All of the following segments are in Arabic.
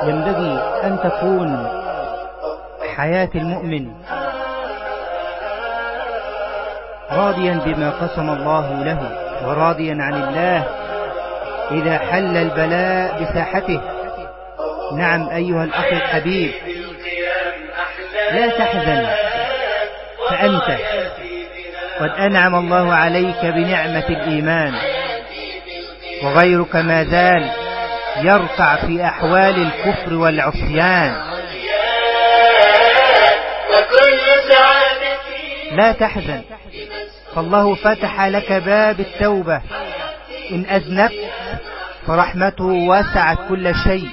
ينبغي أن تكون حياة المؤمن راضيا بما قسم الله له وراضيا عن الله إذا حل البلاء بساحته. نعم أيها الأخ الحبيب، لا تحزن، فأنت قد أنعم الله عليك بنعمة الإيمان، وغيرك ما زال يرقع في أحوال الكفر والعصيان. لا تحزن، فالله فتح لك باب التوبة. إن أذنبت فرحمته وسعت كل شيء.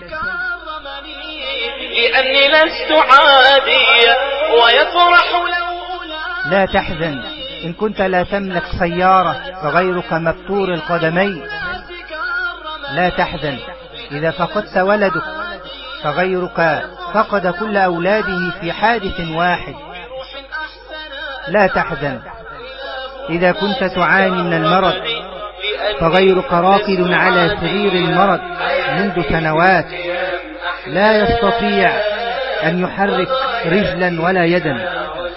لأني لست عاديا ويفرح لو لا تحزن، إن كنت لا تملك سيارة فغيرك مبتور القدمين. لا تحزن، إذا فقدت ولدك فغيرك فقد كل أولاده في حادث واحد. لا تحزن، إذا كنت تعاني من المرض فغيرك راقد على سرير المرض منذ سنوات لا يستطيع أن يحرك رجلا ولا يدا.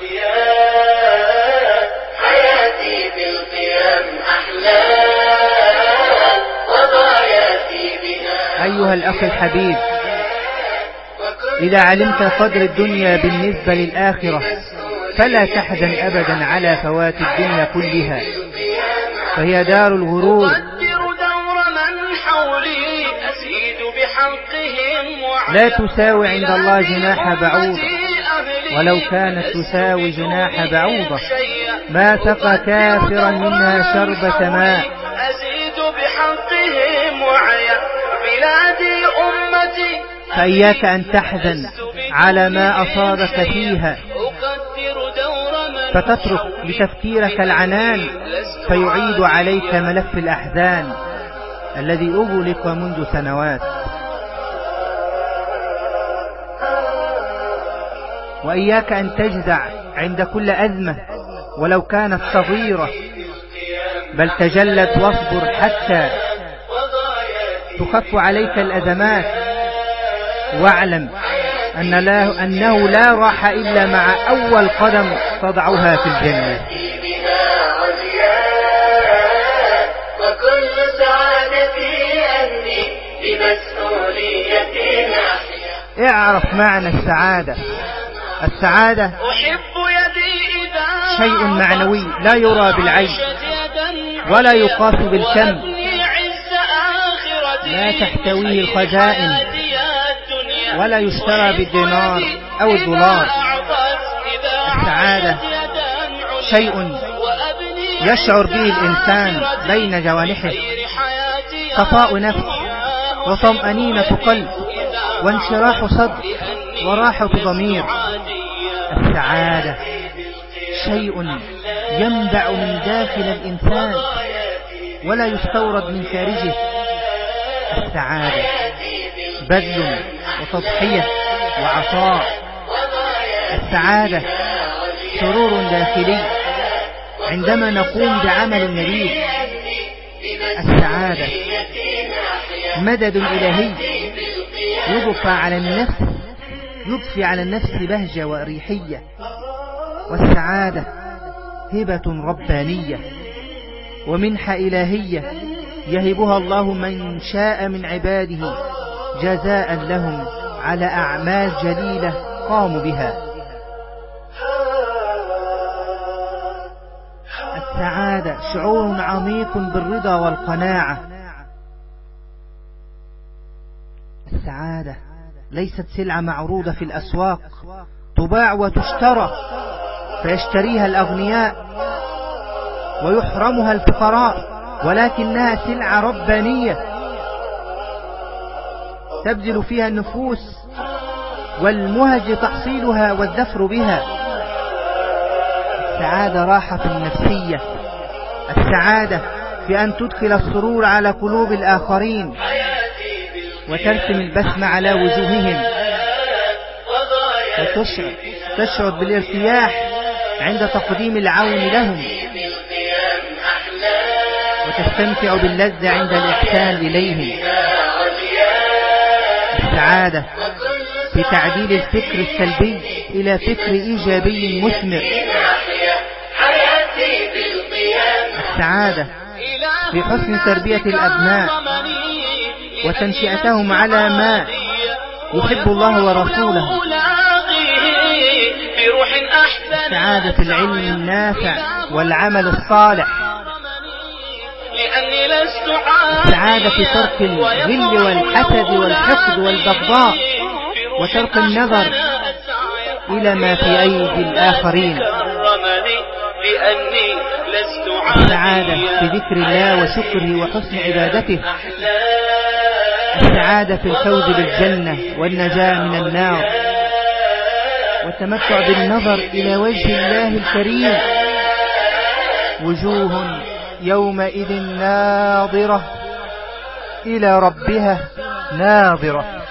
حياتي بالقيام أحلى وضاياتي بها. أيها الأخ الحبيب، إذا علمت قدر الدنيا بالنسبة للآخرة فلا تحزن أبدا على فوات الدنيا كلها، فهي دار الغرور. لا تساوي عند الله جناح بعوضة، ولو كانت تساوي جناح بعوضة ما سقى كافرا منها شربة ماء. فإياك أن تحزن على ما أصابك فيها فتترك لتفكيرك العنان فيعيد عليك ملف الأحزان الذي أغلق منذ سنوات. وإياك أن تجزع عند كل أزمة ولو كانت صغيرة، بل تجلد واصبر حتى تخف عليك الأزمات، واعلم أنه لا راحة إلا مع أول قدم تضعها في الجنة. وكل سعادتي أني بمسؤولية ناحية. اعرف معنى السعادة. السعادة شيء معنوي لا يرى بالعين ولا يقاس بالكم، لا تحتويه الخزائن ولا يشترى بالدينار أو الدولار. السعادة شيء يشعر به الإنسان بين جوانحه، صفاء نفس وطمأنينة قلب وانشراح صدر وراحة ضمير. السعادة شيء ينبع من داخل الإنسان ولا يستورد من خارجه. السعادة بذل وتضحية وعطاء. السعادة سرور داخلي عندما نقوم بعمل نبيل. السعادة مدد إلهي يضفي على النفس بهجة وريحية. والسعادة هبة ربانية ومنحة إلهية يهبها الله من شاء من عباده جزاء لهم على أعمال جليلة قاموا بها. السعادة شعور عميق بالرضا والقناعة. السعادة ليست سلعة معروضة في الأسواق تباع وتشترى فيشتريها الأغنياء ويحرمها الفقراء، ولكنها سلعة ربانية تبذل فيها النفوس والمهج تحصيلها والذفر بها. السعادة راحة نفسية. السعادة في أن تدخل السرور على قلوب الآخرين وترسم البسمة على وجوههم، وتشعر بالارتياح عند تقديم العون لهم، وتستمتع باللذة عند الإحسان إليهم. السعادة بتعديل الفكر السلبي إلى فكر إيجابي مثمر. السعادة في حسن تربية الأبناء وتنشئتهم على ما يحب الله ورسوله. السعادة في العلم النافع والعمل الصالح. السعادة في ترك الغل والحسد والحقد والبغضاء وترك النظر إلى ما في أيدي الآخرين. السعادة في ذكر الله وشكره وحسن عبادته. السعادة في الفوز بالجنة والنجاة من النار والتمتع بالنظر إلى وجه الله الكريم. وجوه يومئذ ناظرة إلى ربها ناظرة.